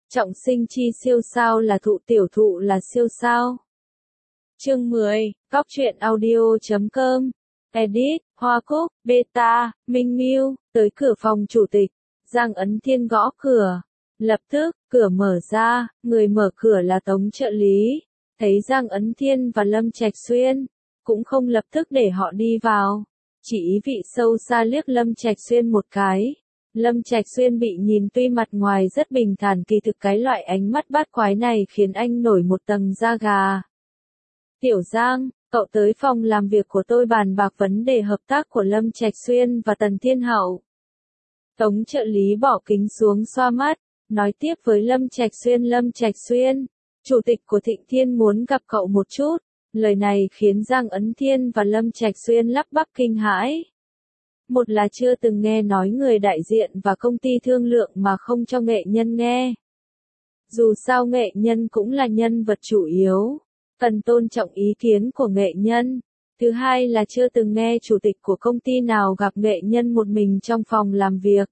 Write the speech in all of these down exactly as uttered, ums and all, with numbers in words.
Trọng sinh chi siêu sao là thụ tiểu thụ là siêu sao. Chương mười, Góc truyện audio chấm com. Edit, Hoa Cúc, Beta, Minh Miu, tới cửa phòng chủ tịch. Giang Ấn Thiên gõ cửa. Lập tức, cửa mở ra, người mở cửa là Tống trợ lý. Thấy Giang Ấn Thiên và Lâm Trạch Xuyên, cũng không lập tức để họ đi vào. Chỉ ý vị sâu xa liếc Lâm Trạch Xuyên một cái. Lâm Trạch Xuyên bị nhìn tuy mặt ngoài rất bình thản, kỳ thực cái loại ánh mắt bát quái này khiến anh nổi một tầng da gà. Tiểu Giang, cậu tới phòng làm việc của tôi bàn bạc vấn đề hợp tác của Lâm Trạch Xuyên và Tần Thiên Hậu. Tống trợ lý bỏ kính xuống xoa mắt, nói tiếp với Lâm Trạch Xuyên. Lâm Trạch Xuyên, chủ tịch của Thịnh Thiên muốn gặp cậu một chút. Lời này khiến Giang Ấn Thiên và Lâm Trạch Xuyên lắp bắp kinh hãi. Một là chưa từng nghe nói người đại diện và công ty thương lượng mà không cho nghệ nhân nghe. Dù sao nghệ nhân cũng là nhân vật chủ yếu, cần tôn trọng ý kiến của nghệ nhân. Thứ hai là chưa từng nghe chủ tịch của công ty nào gặp nghệ nhân một mình trong phòng làm việc.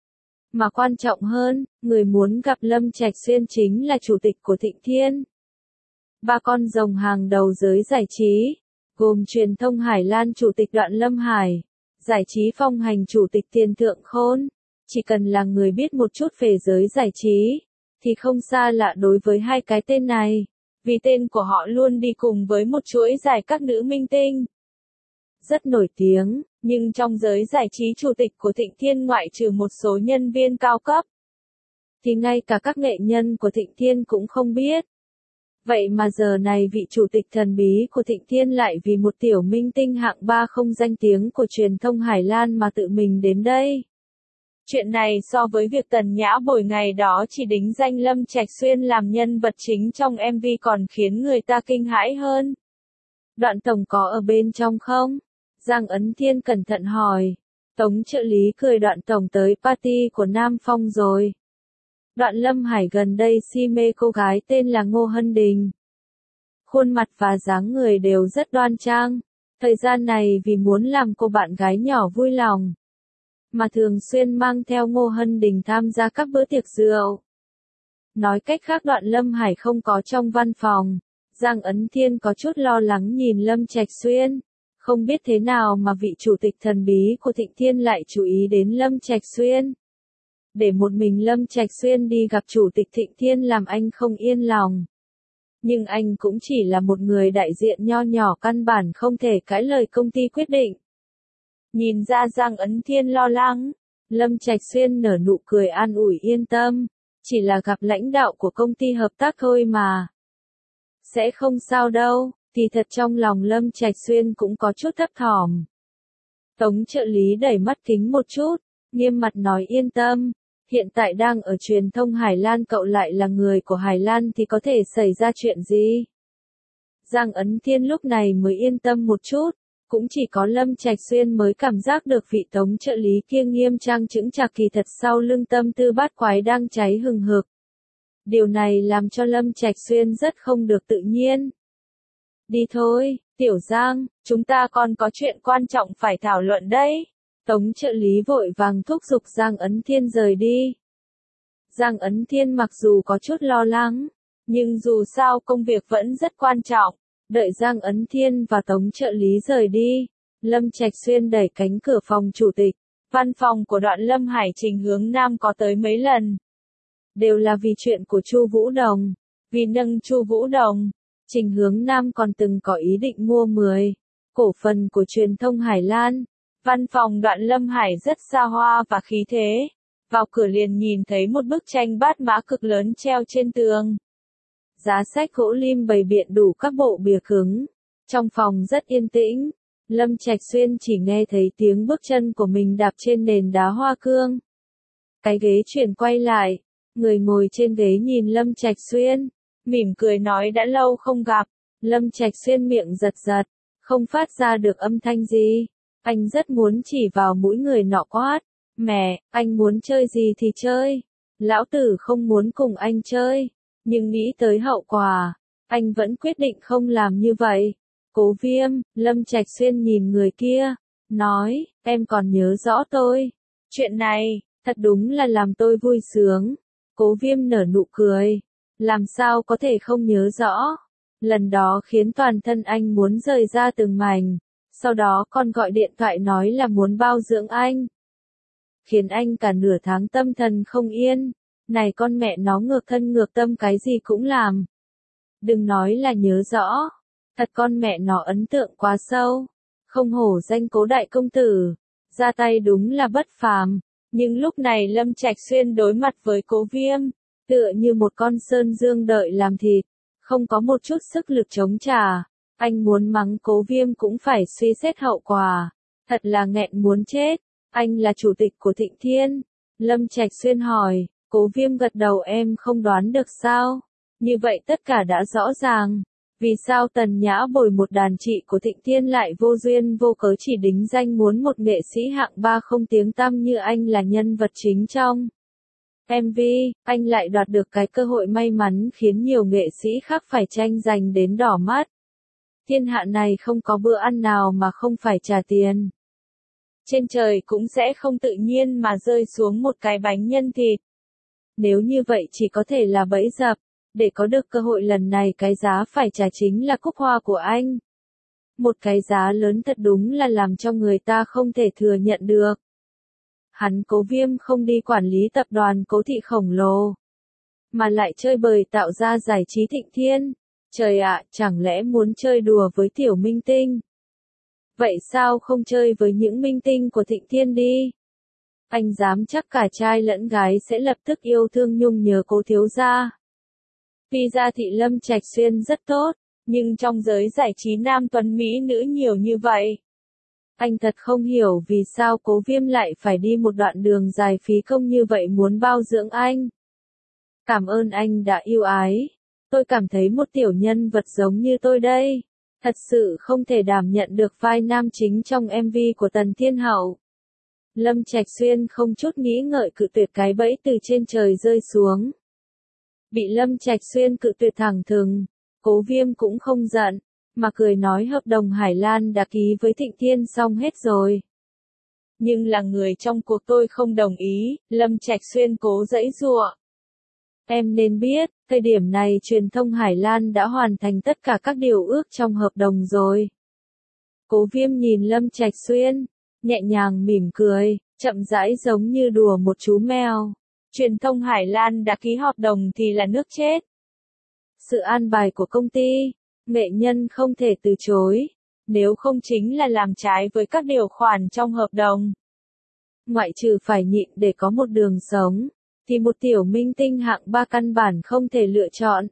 Mà quan trọng hơn, người muốn gặp Lâm Trạch Xuyên chính là chủ tịch của Thịnh Thiên. Ba con rồng hàng đầu giới giải trí, gồm truyền thông Hải Lan chủ tịch Đoạn Lâm Hải, giải trí Phong Hành chủ tịch Tiền Thượng Khôn. Chỉ cần là người biết một chút về giới giải trí, thì không xa lạ đối với hai cái tên này, vì tên của họ luôn đi cùng với một chuỗi dài các nữ minh tinh rất nổi tiếng. Nhưng trong giới giải trí, chủ tịch của Thịnh Thiên ngoại trừ một số nhân viên cao cấp, thì ngay cả các nghệ nhân của Thịnh Thiên cũng không biết. Vậy mà giờ này vị chủ tịch thần bí của Thịnh Thiên lại vì một tiểu minh tinh hạng ba không danh tiếng của truyền thông Hải Lan mà tự mình đến đây. Chuyện này so với việc Tần Nhã Bồi ngày đó chỉ đính danh Lâm Trạch Xuyên làm nhân vật chính trong em vê còn khiến người ta kinh hãi hơn. Đoạn tổng có ở bên trong không? Giang Ấn Thiên cẩn thận hỏi. Tống trợ lý cười. Đoạn tổng tới party của Nam Phong rồi. Đoạn Lâm Hải gần đây si mê cô gái tên là Ngô Hân Đình. Khuôn mặt và dáng người đều rất đoan trang. Thời gian này vì muốn làm cô bạn gái nhỏ vui lòng, mà thường xuyên mang theo Ngô Hân Đình tham gia các bữa tiệc rượu. Nói cách khác, Đoạn Lâm Hải không có trong văn phòng. Giang Ấn Thiên có chút lo lắng nhìn Lâm Trạch Xuyên. Không biết thế nào mà vị chủ tịch thần bí của Thịnh Thiên lại chú ý đến Lâm Trạch Xuyên. Để một mình Lâm Trạch Xuyên đi gặp chủ tịch Thịnh Thiên làm anh không yên lòng. Nhưng anh cũng chỉ là một người đại diện nho nhỏ, căn bản không thể cãi lời công ty quyết định. Nhìn ra Giang Ấn Thiên lo lắng, Lâm Trạch Xuyên nở nụ cười an ủi. Yên tâm, chỉ là gặp lãnh đạo của công ty hợp tác thôi mà. Sẽ không sao đâu. Thì thật trong lòng Lâm Trạch Xuyên cũng có chút thấp thỏm. Tống trợ lý đẩy mắt kính một chút, nghiêm mặt nói. Yên tâm, hiện tại đang ở truyền thông Hải Lan, cậu lại là người của Hải Lan thì có thể xảy ra chuyện gì? Giang Ấn Thiên lúc này mới yên tâm một chút, cũng chỉ có Lâm Trạch Xuyên mới cảm giác được vị tống trợ lý kia nghiêm trang chững chạc, kỳ thật sau lưng tâm tư bát quái đang cháy hừng hực. Điều này làm cho Lâm Trạch Xuyên rất không được tự nhiên. Đi thôi, Tiểu Giang, chúng ta còn có chuyện quan trọng phải thảo luận đấy. Tống trợ lý vội vàng thúc giục Giang Ấn Thiên rời đi. Giang Ấn Thiên mặc dù có chút lo lắng, nhưng dù sao công việc vẫn rất quan trọng. Đợi Giang Ấn Thiên và Tống trợ lý rời đi, Lâm Trạch Xuyên đẩy cánh cửa phòng chủ tịch. Văn phòng của Đoạn Lâm Hải Trình Hướng Nam có tới mấy lần. Đều là vì chuyện của Chu Vũ Đồng. Vì nâng Chu Vũ Đồng, Trình Hướng Nam còn từng có ý định mua mười cổ phần của truyền thông Hải Lan. Văn phòng Đoạn Lâm Hải rất xa hoa và khí thế. Vào cửa liền nhìn thấy một bức tranh bát mã cực lớn treo trên tường. Giá sách gỗ lim bày biện đủ các bộ bìa cứng. Trong phòng rất yên tĩnh. Lâm Trạch Xuyên chỉ nghe thấy tiếng bước chân của mình đạp trên nền đá hoa cương. Cái ghế chuyển quay lại. Người ngồi trên ghế nhìn Lâm Trạch Xuyên, mỉm cười nói đã lâu không gặp. Lâm Trạch Xuyên miệng giật giật, không phát ra được âm thanh gì. Anh rất muốn chỉ vào mũi người nọ quát. Mẹ, anh muốn chơi gì thì chơi. Lão tử không muốn cùng anh chơi. Nhưng nghĩ tới hậu quả, anh vẫn quyết định không làm như vậy. Cố Viêm, Lâm Trạch Xuyên nhìn người kia, nói, em còn nhớ rõ tôi. Chuyện này, thật đúng là làm tôi vui sướng. Cố Viêm nở nụ cười. Làm sao có thể không nhớ rõ. Lần đó khiến toàn thân anh muốn rời ra từng mảnh. Sau đó còn gọi điện thoại nói là muốn bao dưỡng anh. Khiến anh cả nửa tháng tâm thần không yên. Này con mẹ nó ngược thân ngược tâm cái gì cũng làm. Đừng nói là nhớ rõ. Thật con mẹ nó ấn tượng quá sâu. Không hổ danh Cố đại công tử. Ra tay đúng là bất phàm. Nhưng lúc này Lâm Trạch Xuyên đối mặt với Cố Viêm. Tựa như một con sơn dương đợi làm thịt. Không có một chút sức lực chống trả. Anh muốn mắng Cố Viêm cũng phải suy xét hậu quả. Thật là nghẹn muốn chết. Anh là chủ tịch của Thịnh Thiên. Lâm Trạch Xuyên hỏi. Cố Viêm gật đầu em không đoán được sao. Như vậy tất cả đã rõ ràng. Vì sao Tần Nhã bồi một đàn chị của Thịnh Thiên lại vô duyên vô cớ chỉ đính danh muốn một nghệ sĩ hạng ba không tiếng tăm như anh là nhân vật chính trong em vê, anh lại đoạt được cái cơ hội may mắn khiến nhiều nghệ sĩ khác phải tranh giành đến đỏ mắt. Thiên hạ này không có bữa ăn nào mà không phải trả tiền. Trên trời cũng sẽ không tự nhiên mà rơi xuống một cái bánh nhân thịt. Nếu như vậy chỉ có thể là bẫy dập. Để có được cơ hội lần này cái giá phải trả chính là cúc hoa của anh. Một cái giá lớn thật đúng là làm cho người ta không thể thừa nhận được. Hắn Cố Viêm không đi quản lý tập đoàn Cố thị khổng lồ. Mà lại chơi bời tạo ra giải trí Thịnh Thiên. Trời ạ, chẳng lẽ muốn chơi đùa với tiểu minh tinh? Vậy sao không chơi với những minh tinh của Thịnh Thiên đi? Anh dám chắc cả trai lẫn gái sẽ lập tức yêu thương nhung nhớ Cố thiếu gia. Vì ra thị Lâm Trạch Xuyên rất tốt, nhưng trong giới giải trí nam tuấn mỹ nữ nhiều như vậy. Anh thật không hiểu vì sao Cố Viêm lại phải đi một đoạn đường dài phí công như vậy muốn bao dưỡng anh. Cảm ơn anh đã yêu ái. Tôi cảm thấy một tiểu nhân vật giống như tôi đây. Thật sự không thể đảm nhận được vai nam chính trong em vê của Tần Thiên Hậu. Lâm Trạch Xuyên không chút nghĩ ngợi cự tuyệt cái bẫy từ trên trời rơi xuống. Bị Lâm Trạch Xuyên cự tuyệt thẳng thừng, Cố Viêm cũng không giận, mà cười nói hợp đồng Hải Lan đã ký với Thịnh Thiên xong hết rồi. Nhưng là người trong cuộc tôi không đồng ý, Lâm Trạch Xuyên cố giãy giụa. Em nên biết, thời điểm này truyền thông Hải Lan đã hoàn thành tất cả các điều ước trong hợp đồng rồi. Cố Viêm nhìn Lâm Trạch Xuyên, nhẹ nhàng mỉm cười, chậm rãi giống như đùa một chú mèo. Truyền thông Hải Lan đã ký hợp đồng thì là nước chết. Sự an bài của công ty, nghệ nhân không thể từ chối, nếu không chính là làm trái với các điều khoản trong hợp đồng. Ngoại trừ phải nhịn để có một đường sống, thì một tiểu minh tinh hạng ba căn bản không thể lựa chọn.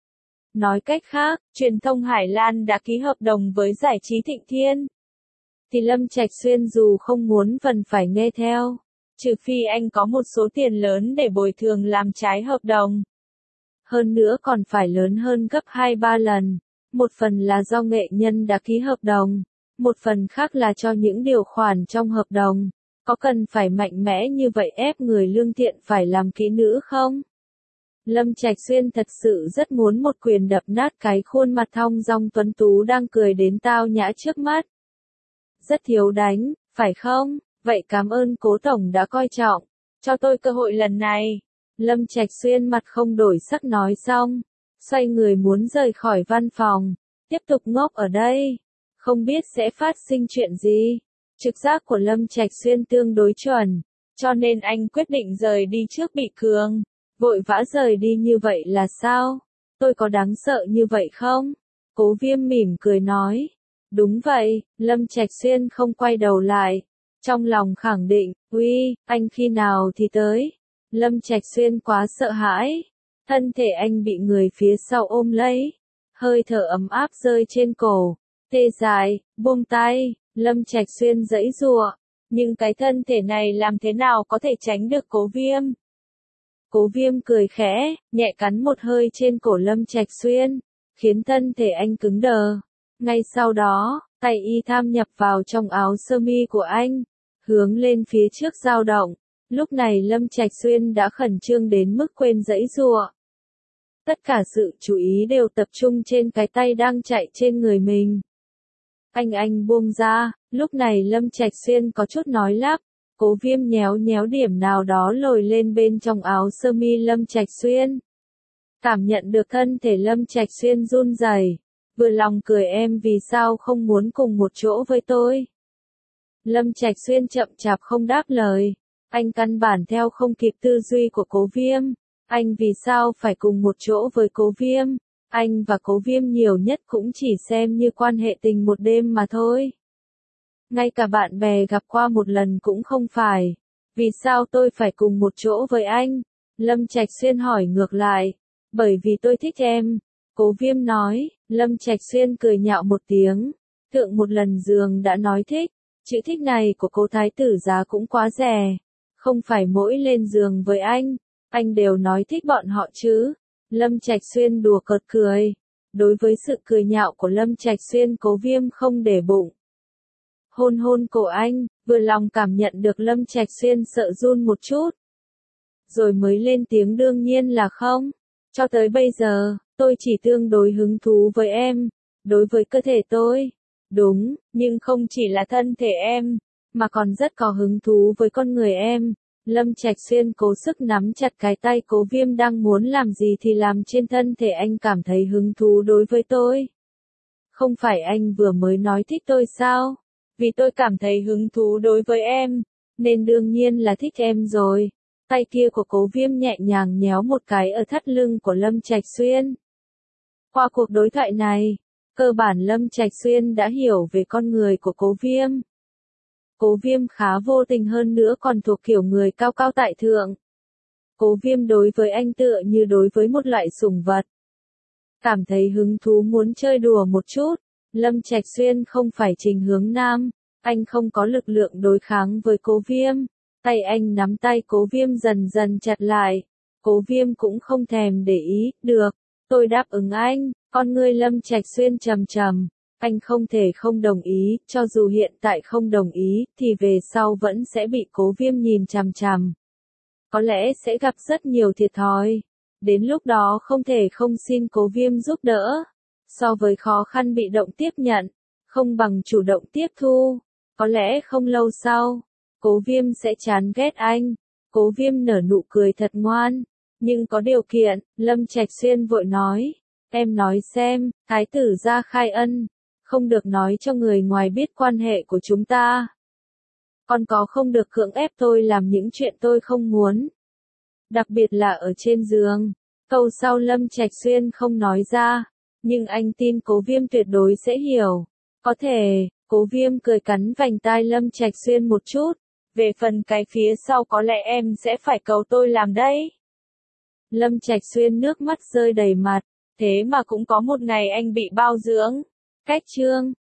Nói cách khác, truyền thông Hải Lan đã ký hợp đồng với giải trí Thịnh Thiên. Thì Lâm Trạch Xuyên dù không muốn phần phải nghe theo. Trừ phi anh có một số tiền lớn để bồi thường làm trái hợp đồng. Hơn nữa còn phải lớn hơn gấp hai ba lần. Một phần là do nghệ nhân đã ký hợp đồng. Một phần khác là cho những điều khoản trong hợp đồng. Có cần phải mạnh mẽ như vậy ép người lương thiện phải làm kỹ nữ không? Lâm Trạch Xuyên thật sự rất muốn một quyền đập nát cái khuôn mặt thong dong tuấn tú đang cười đến tao nhã trước mắt. Rất thiếu đánh, phải không? Vậy cảm ơn Cố Tổng đã coi trọng, cho tôi cơ hội lần này. Lâm Trạch Xuyên mặt không đổi sắc nói xong, xoay người muốn rời khỏi văn phòng, tiếp tục ngốc ở đây. Không biết sẽ phát sinh chuyện gì. Trực giác của Lâm Trạch Xuyên tương đối chuẩn, cho nên anh quyết định rời đi trước bị cường. Vội vã rời đi như vậy là sao? Tôi có đáng sợ như vậy không? Cố Viêm mỉm cười nói. Đúng vậy, Lâm Trạch Xuyên không quay đầu lại. Trong lòng khẳng định, uy, anh khi nào thì tới. Lâm Trạch Xuyên quá sợ hãi. Thân thể anh bị người phía sau ôm lấy. Hơi thở ấm áp rơi trên cổ. Tê dại, buông tay, Lâm Trạch Xuyên giãy giụa. Nhưng cái thân thể này làm thế nào có thể tránh được Cố Viêm? Cố Viêm cười khẽ, nhẹ cắn một hơi trên cổ Lâm Trạch Xuyên, khiến thân thể anh cứng đờ. Ngay sau đó, tay y tham nhập vào trong áo sơ mi của anh, hướng lên phía trước dao động. Lúc này Lâm Trạch Xuyên đã khẩn trương đến mức quên giãy giụa. Tất cả sự chú ý đều tập trung trên cái tay đang chạy trên người mình. Anh anh buông ra, lúc này Lâm Trạch Xuyên có chút nói lắp, Cố Viêm nhéo nhéo điểm nào đó lồi lên bên trong áo sơ mi Lâm Trạch Xuyên. Cảm nhận được thân thể Lâm Trạch Xuyên run rẩy, vừa lòng cười em vì sao không muốn cùng một chỗ với tôi. Lâm Trạch Xuyên chậm chạp không đáp lời, anh căn bản theo không kịp tư duy của Cố Viêm, anh vì sao phải cùng một chỗ với Cố Viêm, anh và Cố Viêm nhiều nhất cũng chỉ xem như quan hệ tình một đêm mà thôi. Ngay cả bạn bè gặp qua một lần cũng không phải, vì sao tôi phải cùng một chỗ với anh? Lâm Trạch Xuyên hỏi ngược lại, bởi vì tôi thích em, Cố Viêm nói. Lâm Trạch Xuyên cười nhạo một tiếng, thượng một lần giường đã nói thích, chữ thích này của Cố thái tử giá cũng quá rẻ, không phải mỗi lên giường với anh, anh đều nói thích bọn họ chứ. Lâm Trạch Xuyên đùa cợt cười, đối với sự cười nhạo của Lâm Trạch Xuyên Cố Viêm không để bụng. Hôn hôn cổ anh, vừa lòng cảm nhận được Lâm Trạch Xuyên sợ run một chút. Rồi mới lên tiếng đương nhiên là không, cho tới bây giờ, tôi chỉ tương đối hứng thú với em, đối với cơ thể tôi. Đúng, nhưng không chỉ là thân thể em, mà còn rất có hứng thú với con người em. Lâm Trạch Xuyên cố sức nắm chặt cái tay Cố Viêm đang muốn làm gì thì làm trên thân thể anh cảm thấy hứng thú đối với tôi. Không phải anh vừa mới nói thích tôi sao? Vì tôi cảm thấy hứng thú đối với em, nên đương nhiên là thích em rồi. Tay kia của Cố Viêm nhẹ nhàng nhéo một cái ở thắt lưng của Lâm Trạch Xuyên. Qua cuộc đối thoại này, cơ bản Lâm Trạch Xuyên đã hiểu về con người của Cố Viêm. Cố Viêm khá vô tình hơn nữa còn thuộc kiểu người cao cao tại thượng. Cố Viêm đối với anh tựa như đối với một loại sủng vật. Cảm thấy hứng thú muốn chơi đùa một chút, Lâm Trạch Xuyên không phải Trình Hướng Nam, anh không có lực lượng đối kháng với Cố Viêm. Tay anh nắm tay Cố Viêm dần dần chặt lại, Cố Viêm cũng không thèm để ý, được, tôi đáp ứng anh, con ngươi Lâm Trạch Xuyên trầm trầm. Anh không thể không đồng ý, cho dù hiện tại không đồng ý, thì về sau vẫn sẽ bị Cố Viêm nhìn chằm chằm. Có lẽ sẽ gặp rất nhiều thiệt thòi. Đến lúc đó không thể không xin Cố Viêm giúp đỡ. So với khó khăn bị động tiếp nhận, không bằng chủ động tiếp thu. Có lẽ không lâu sau, Cố Viêm sẽ chán ghét anh. Cố Viêm nở nụ cười thật ngoan. Nhưng có điều kiện, Lâm Trạch Xuyên vội nói. Em nói xem, thái tử gia khai ân. Không được nói cho người ngoài biết quan hệ của chúng ta. Còn có không được cưỡng ép tôi làm những chuyện tôi không muốn. Đặc biệt là ở trên giường. Câu sau Lâm Trạch Xuyên không nói ra, nhưng anh tin Cố Viêm tuyệt đối sẽ hiểu. Có thể, Cố Viêm cười cắn vành tai Lâm Trạch Xuyên một chút. Về phần cái phía sau có lẽ em sẽ phải cầu tôi làm đấy. Lâm Trạch Xuyên nước mắt rơi đầy mặt. Thế mà cũng có một ngày anh bị bao dưỡng. Cách chương